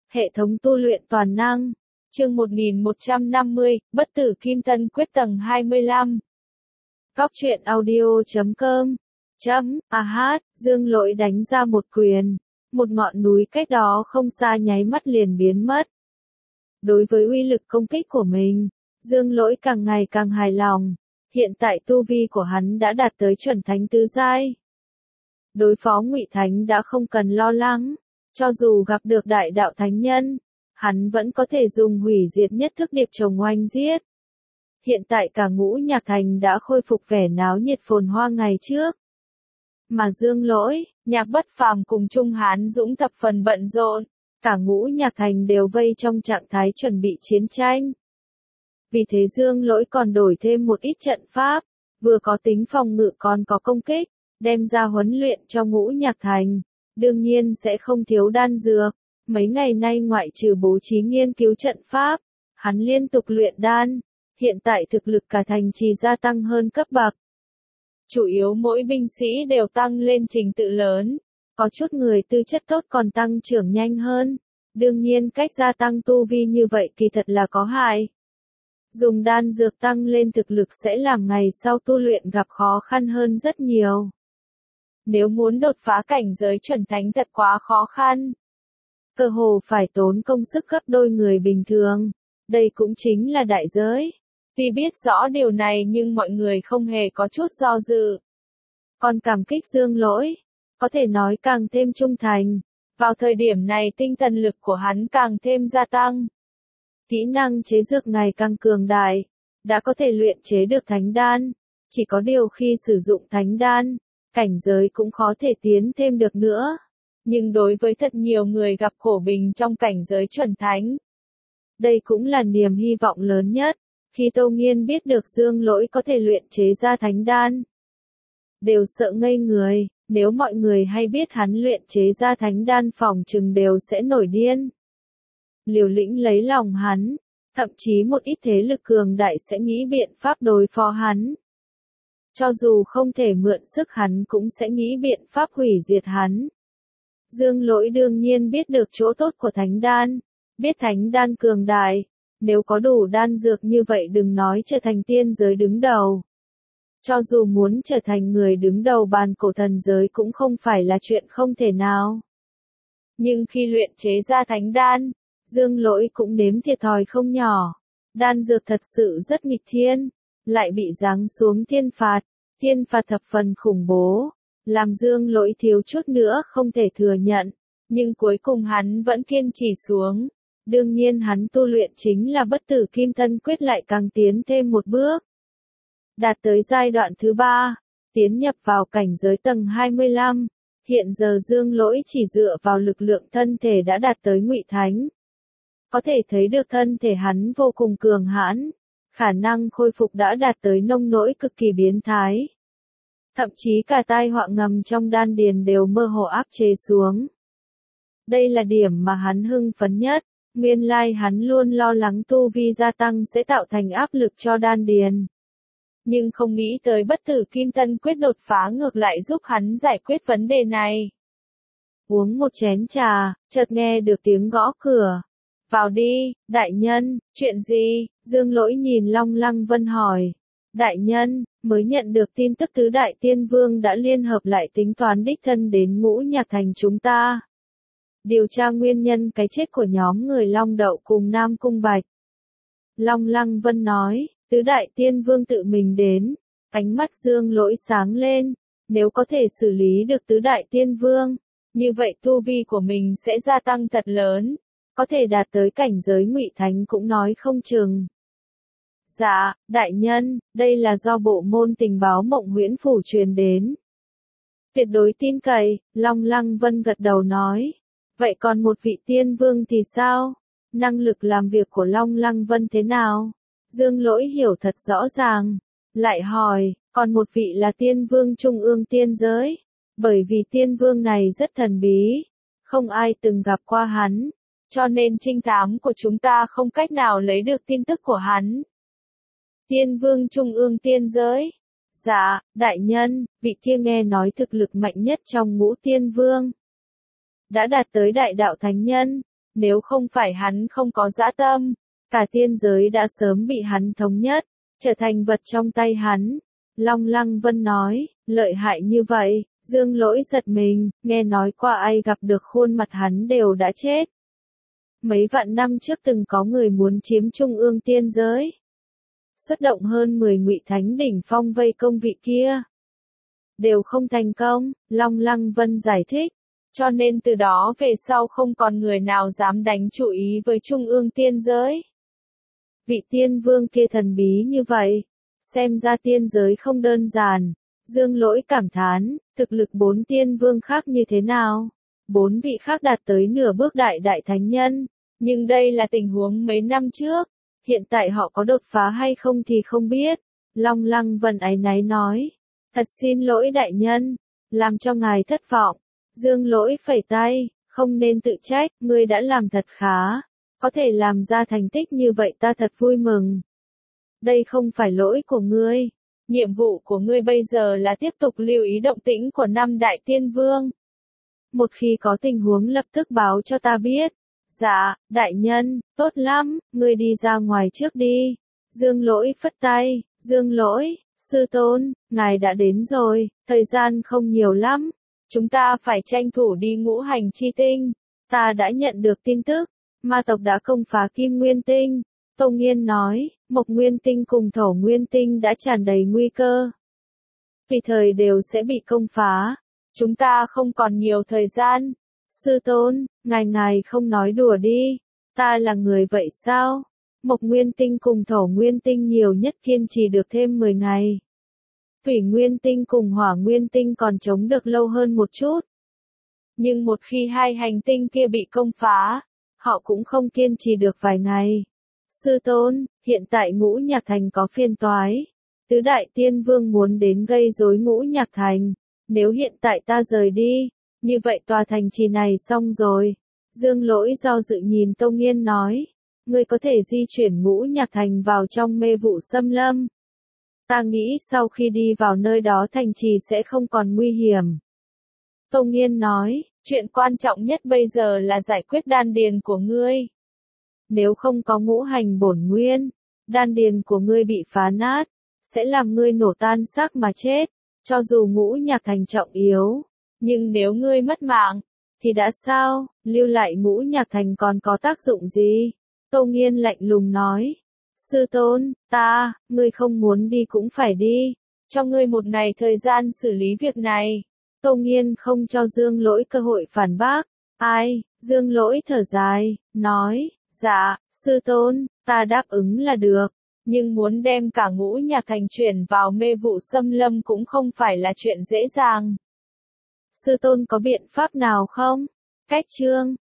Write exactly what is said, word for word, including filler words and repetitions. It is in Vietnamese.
Hệ thống tu luyện toàn năng. Chương một nghìn một trăm năm mươi, Bất tử Kim Tân Quyết tầng hai mươi lăm. Góc truyện audio chấm com. Chấm, à hát, Dương Lỗi đánh ra một quyền. Một ngọn núi cách đó không xa nháy mắt liền biến mất. Đối với uy lực công kích của mình, Dương Lỗi càng ngày càng hài lòng. Hiện tại tu vi của hắn đã đạt tới chuẩn thánh tứ giai. Đối phó Ngụy Thánh đã không cần lo lắng. Cho dù gặp được đại đạo thánh nhân, hắn vẫn có thể dùng hủy diệt nhất thức điệp chồng oanh giết. Hiện tại cả Ngũ Nhạc Thành đã khôi phục vẻ náo nhiệt phồn hoa ngày trước. Mà Dương Lỗi, Nhạc Bất Phàm cùng Trung Hán Dũng thập phần bận rộn, cả Ngũ Nhạc Thành đều vây trong trạng thái chuẩn bị chiến tranh. Vì thế Dương Lỗi còn đổi thêm một ít trận pháp, vừa có tính phòng ngự còn có công kích, đem ra huấn luyện cho Ngũ Nhạc Thành. Đương nhiên sẽ không thiếu đan dược, mấy ngày nay ngoại trừ bố trí nghiên cứu trận pháp, hắn liên tục luyện đan, hiện tại thực lực cả thành trì gia tăng hơn cấp bậc. Chủ yếu mỗi binh sĩ đều tăng lên trình tự lớn, có chút người tư chất tốt còn tăng trưởng nhanh hơn, đương nhiên cách gia tăng tu vi như vậy kỳ thật là có hại. Dùng đan dược tăng lên thực lực sẽ làm ngày sau tu luyện gặp khó khăn hơn rất nhiều. Nếu muốn đột phá cảnh giới chuẩn thánh thật quá khó khăn. Cơ hồ phải tốn công sức gấp đôi người bình thường. Đây cũng chính là đại giới. Tuy biết rõ điều này nhưng mọi người không hề có chút do dự. Còn cảm kích Dương Lỗi, có thể nói càng thêm trung thành. Vào thời điểm này tinh thần lực của hắn càng thêm gia tăng. Kỹ năng chế dược ngày càng cường đại, đã có thể luyện chế được thánh đan. Chỉ có điều khi sử dụng thánh đan, cảnh giới cũng khó thể tiến thêm được nữa. Nhưng đối với thật nhiều người gặp khổ bình trong cảnh giới chuẩn thánh, đây cũng là niềm hy vọng lớn nhất. Khi Tô Nghiên biết được Dương Lỗi có thể luyện chế ra thánh đan, đều sợ ngây người, nếu mọi người hay biết hắn luyện chế ra thánh đan phòng chừng đều sẽ nổi điên. Liều lĩnh lấy lòng hắn, thậm chí một ít thế lực cường đại sẽ nghĩ biện pháp đối phó hắn. Cho dù không thể mượn sức hắn cũng sẽ nghĩ biện pháp hủy diệt hắn. Dương Lỗi đương nhiên biết được chỗ tốt của thánh đan, biết thánh đan cường đại, nếu có đủ đan dược như vậy đừng nói trở thành tiên giới đứng đầu. Cho dù muốn trở thành người đứng đầu bàn cổ thần giới cũng không phải là chuyện không thể nào. Nhưng khi luyện chế ra thánh đan, Dương Lỗi cũng nếm thiệt thòi không nhỏ. Đan dược thật sự rất nghịch thiên, lại bị giáng xuống thiên phạt, thiên phạt thập phần khủng bố, làm Dương Lỗi thiếu chút nữa không thể thừa nhận, nhưng cuối cùng hắn vẫn kiên trì xuống. Đương nhiên hắn tu luyện chính là Bất tử Kim Tân Quyết lại càng tiến thêm một bước. Đạt tới giai đoạn thứ ba, tiến nhập vào cảnh giới tầng hai mươi lăm, hiện giờ Dương Lỗi chỉ dựa vào lực lượng thân thể đã đạt tới Ngụy Thánh. Có thể thấy được thân thể hắn vô cùng cường hãn, khả năng khôi phục đã đạt tới nông nỗi cực kỳ biến thái. Thậm chí cả tai họa ngầm trong đan điền đều mơ hồ áp chế xuống. Đây là điểm mà hắn hưng phấn nhất, nguyên lai hắn luôn lo lắng tu vi gia tăng sẽ tạo thành áp lực cho đan điền. Nhưng không nghĩ tới Bất tử Kim Tân Quyết đột phá ngược lại giúp hắn giải quyết vấn đề này. Uống một chén trà, chợt nghe được tiếng gõ cửa. Vào đi, đại nhân, chuyện gì? Dương Lỗi nhìn Long Lăng Vân hỏi. Đại nhân, mới nhận được tin tức tứ đại tiên vương đã liên hợp lại tính toán đích thân đến Ngũ Nhạc Thành chúng ta. Điều tra nguyên nhân cái chết của nhóm người Long Đậu cùng Nam Cung Bạch. Long Lăng Vân nói, tứ đại tiên vương tự mình đến, ánh mắt Dương Lỗi sáng lên, nếu có thể xử lý được tứ đại tiên vương, như vậy tu vi của mình sẽ gia tăng thật lớn. Có thể đạt tới cảnh giới Ngụy Thánh cũng nói không chừng. Dạ, đại nhân, đây là do bộ môn tình báo Mộng Huyễn Phủ truyền đến. Tuyệt đối tin cậy, Long Lăng Vân gật đầu nói. Vậy còn một vị tiên vương thì sao? Năng lực làm việc của Long Lăng Vân thế nào? Dương Lỗi hiểu thật rõ ràng. Lại hỏi, còn một vị là tiên vương trung ương tiên giới. Bởi vì tiên vương này rất thần bí, không ai từng gặp qua hắn. Cho nên trinh thám của chúng ta không cách nào lấy được tin tức của hắn. Tiên vương trung ương tiên giới. Dạ, đại nhân, vị kia nghe nói thực lực mạnh nhất trong ngũ tiên vương. Đã đạt tới đại đạo thánh nhân, Nếu không phải hắn không có dã tâm, cả tiên giới đã sớm bị hắn thống nhất, trở thành vật trong tay hắn. Long Lăng Vân nói, lợi hại như vậy, Dương Lỗi giật mình, nghe nói qua ai gặp được khuôn mặt hắn đều đã chết. Mấy vạn năm trước từng có người muốn chiếm trung ương tiên giới. Xuất động hơn mười ngụy thánh đỉnh phong vây công vị kia. Đều không thành công, Long Lăng Vân giải thích. Cho nên từ đó về sau không còn người nào dám đánh chú ý với trung ương tiên giới. Vị tiên vương kia thần bí như vậy, xem ra tiên giới không đơn giản. Dương Lỗi cảm thán, thực lực bốn tiên vương khác như thế nào? Bốn vị khác đạt tới nửa bước đại đại thánh nhân, nhưng đây là tình huống mấy năm trước, hiện tại họ có đột phá hay không thì không biết. Long Lăng Vân áy náy nói, thật xin lỗi đại nhân, làm cho ngài thất vọng. Dương Lỗi phẩy tay, không nên tự trách, ngươi đã làm thật khá, có thể làm ra thành tích như vậy ta thật vui mừng. Đây không phải lỗi của ngươi, nhiệm vụ của ngươi bây giờ là tiếp tục lưu ý động tĩnh của năm đại tiên vương. Một khi có tình huống lập tức báo cho ta biết. Dạ, đại nhân, tốt lắm, ngươi đi ra ngoài trước đi. Dương Lỗi phất tay, Dương Lỗi, sư tôn, ngài đã đến rồi, thời gian không nhiều lắm. Chúng ta phải tranh thủ đi ngũ hành chi tinh. Ta đã nhận được tin tức, ma tộc đã công phá Kim Nguyên Tinh. Tô Nghiên nói, Mộc Nguyên Tinh cùng Thổ Nguyên Tinh đã tràn đầy nguy cơ. Tùy thời đều sẽ bị công phá. Chúng ta không còn nhiều thời gian. Sư tôn, ngài ngài không nói đùa đi. Ta là người vậy sao? Mộc Nguyên Tinh cùng Thổ Nguyên Tinh nhiều nhất kiên trì được thêm mười ngày. Thủy Nguyên Tinh cùng Hỏa Nguyên Tinh còn chống được lâu hơn một chút. Nhưng một khi hai hành tinh kia bị công phá, họ cũng không kiên trì được vài ngày. Sư tôn, hiện tại Ngũ Nhạc Thành có phiên toái. Tứ đại tiên vương muốn đến gây rối Ngũ Nhạc Thành. Nếu hiện tại ta rời đi, như vậy tòa thành trì này xong rồi. Dương Lỗi do dự nhìn Tô Nghiên nói, ngươi có thể di chuyển Ngũ Nhạc Thành vào trong mê vụ xâm lâm. Ta nghĩ sau khi đi vào nơi đó thành trì sẽ không còn nguy hiểm. Tô Nghiên nói, chuyện quan trọng nhất bây giờ là giải quyết đan điền của ngươi. Nếu không có ngũ hành bổn nguyên, đan điền của ngươi bị phá nát, sẽ làm ngươi nổ tan xác mà chết. Cho dù Ngũ Nhạc Thành trọng yếu, nhưng nếu ngươi mất mạng, thì đã sao, lưu lại Ngũ Nhạc Thành còn có tác dụng gì? Tô Nghiên lạnh lùng nói, sư tôn, ta, ngươi không muốn đi cũng phải đi, cho ngươi một ngày thời gian xử lý việc này. Tô Nghiên không cho Dương Lỗi cơ hội phản bác, ai, Dương Lỗi thở dài, nói, dạ, sư tôn, ta đáp ứng là được. Nhưng muốn đem cả Ngũ Nhạc Thành chuyển vào mê vụ xâm lâm cũng không phải là chuyện dễ dàng. Sư tôn có biện pháp nào không? Cách chương